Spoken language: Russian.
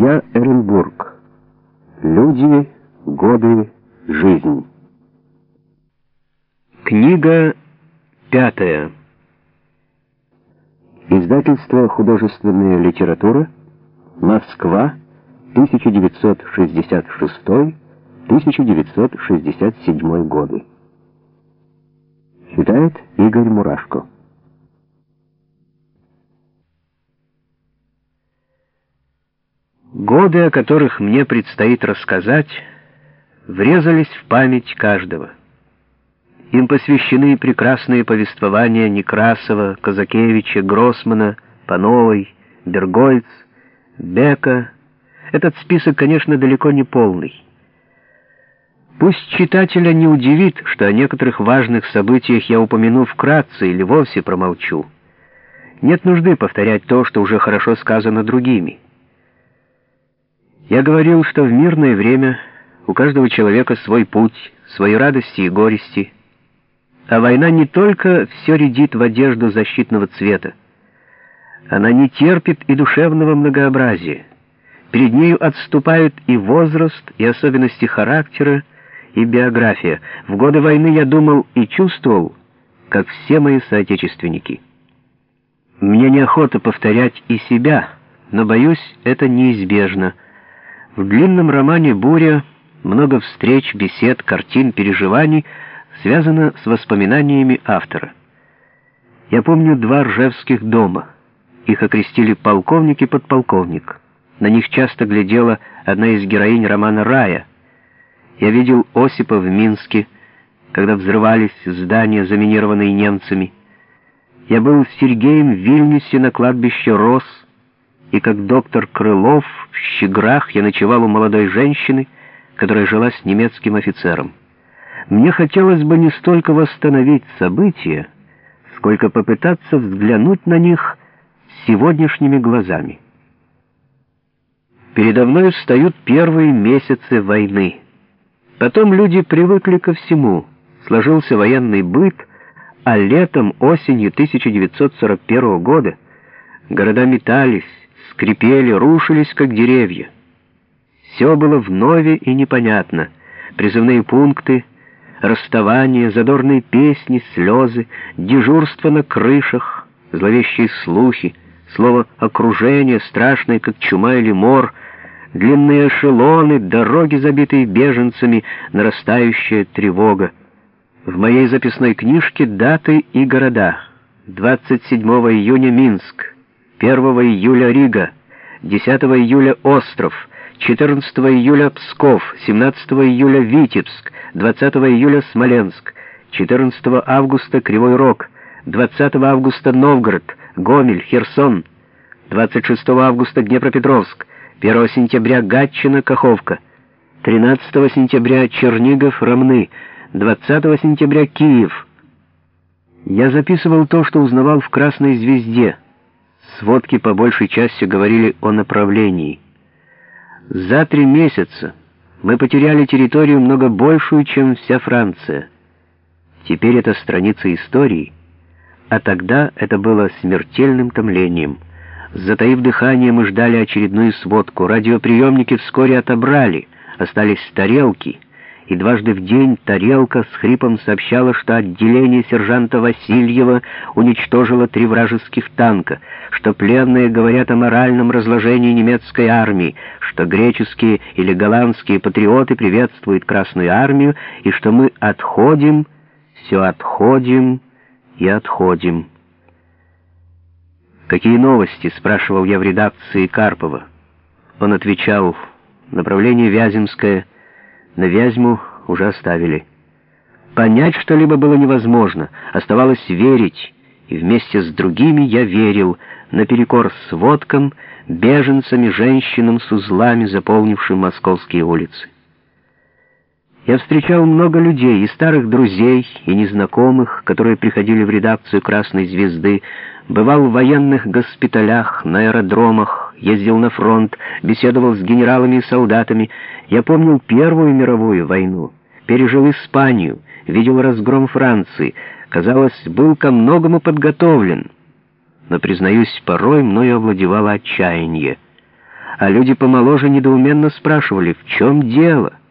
Судья Эренбург. Люди, годы, жизнь. Книга 5. Издательство «Художественная литература», Москва, 1966-1967 годы. Читает Игорь Мурашко. Годы, о которых мне предстоит рассказать, врезались в память каждого. Им посвящены прекрасные повествования Некрасова, Казакевича, Гроссмана, Пановой, Бергольц, Бека. Этот список, конечно, далеко не полный. Пусть читателя не удивит, что о некоторых важных событиях я упомяну вкратце или вовсе промолчу. Нет нужды повторять то, что уже хорошо сказано другими. Я говорил, что в мирное время у каждого человека свой путь, свои радости и горести, а война не только все рядит в одежду защитного цвета, она не терпит и душевного многообразия. Перед нею отступают и возраст, и особенности характера, и биография. В годы войны я думал и чувствовал, как все мои соотечественники. Мне неохота повторять и себя, но, боюсь, это неизбежно. В длинном романе «Буря» много встреч, бесед, картин, переживаний связано с воспоминаниями автора. Я помню 2 ржевских дома. Их окрестили полковник и подполковник. На них часто глядела одна из героинь романа «Рая». Я видел Осипа в Минске, когда взрывались здания, заминированные немцами. Я был с Сергеем в Вильнюсе на кладбище Рос, и как доктор Крылов в Щеграх я ночевал у молодой женщины, которая жила с немецким офицером. Мне хотелось бы не столько восстановить события, сколько попытаться взглянуть на них сегодняшними глазами. Передо мной встают первые месяцы войны. Потом люди привыкли ко всему, сложился военный быт, а летом, осенью 1941 года города метались, скрипели, рушились, как деревья. Все было вновь и непонятно. Призывные пункты, расставания, задорные песни, слезы, дежурство на крышах, зловещие слухи, слово «окружение», страшное, как чума или мор, длинные эшелоны, дороги, забитые беженцами, нарастающая тревога. В моей записной книжке даты и города. 27 июня Минск, 1 июля Рига, 10 июля Остров, 14 июля Псков, 17 июля Витебск, 20 июля Смоленск, 14 августа Кривой Рог, 20 августа Новгород, Гомель, Херсон, 26 августа Днепропетровск, 1 сентября Гатчина, Каховка, 13 сентября Чернигов, Ромны, 20 сентября Киев. Я записывал то, что узнавал в «Красной звезде». Сводки по большей части говорили о направлении. За 3 месяца мы потеряли территорию много большую, чем вся Франция. Теперь это страница истории, а тогда это было смертельным томлением. Затаив дыхание, мы ждали очередную сводку. Радиоприемники вскоре отобрали, остались тарелки, и дважды в день тарелка с хрипом сообщала, что отделение сержанта Васильева уничтожило 3 вражеских танка, что пленные говорят о моральном разложении немецкой армии, что греческие или голландские патриоты приветствуют Красную армию, и что мы отходим, все отходим и отходим. «Какие новости?» — спрашивал я в редакции Карпова. Он отвечал: «Направление Вяземское, на Вязьму уже оставили». Понять что-либо было невозможно, оставалось верить, и вместе с другими я верил, наперекор сводкам, беженцам и женщинам с узлами, заполнившим московские улицы. Я встречал много людей, и старых друзей, и незнакомых, которые приходили в редакцию «Красной звезды», бывал в военных госпиталях, на аэродромах, ездил на фронт, беседовал с генералами и солдатами. Я помнил Первую мировую войну, пережил Испанию, видел разгром Франции, казалось, был ко многому подготовлен. Но, признаюсь, порой мною овладевало отчаяние. а люди помоложе недоуменно спрашивали, в чем дело?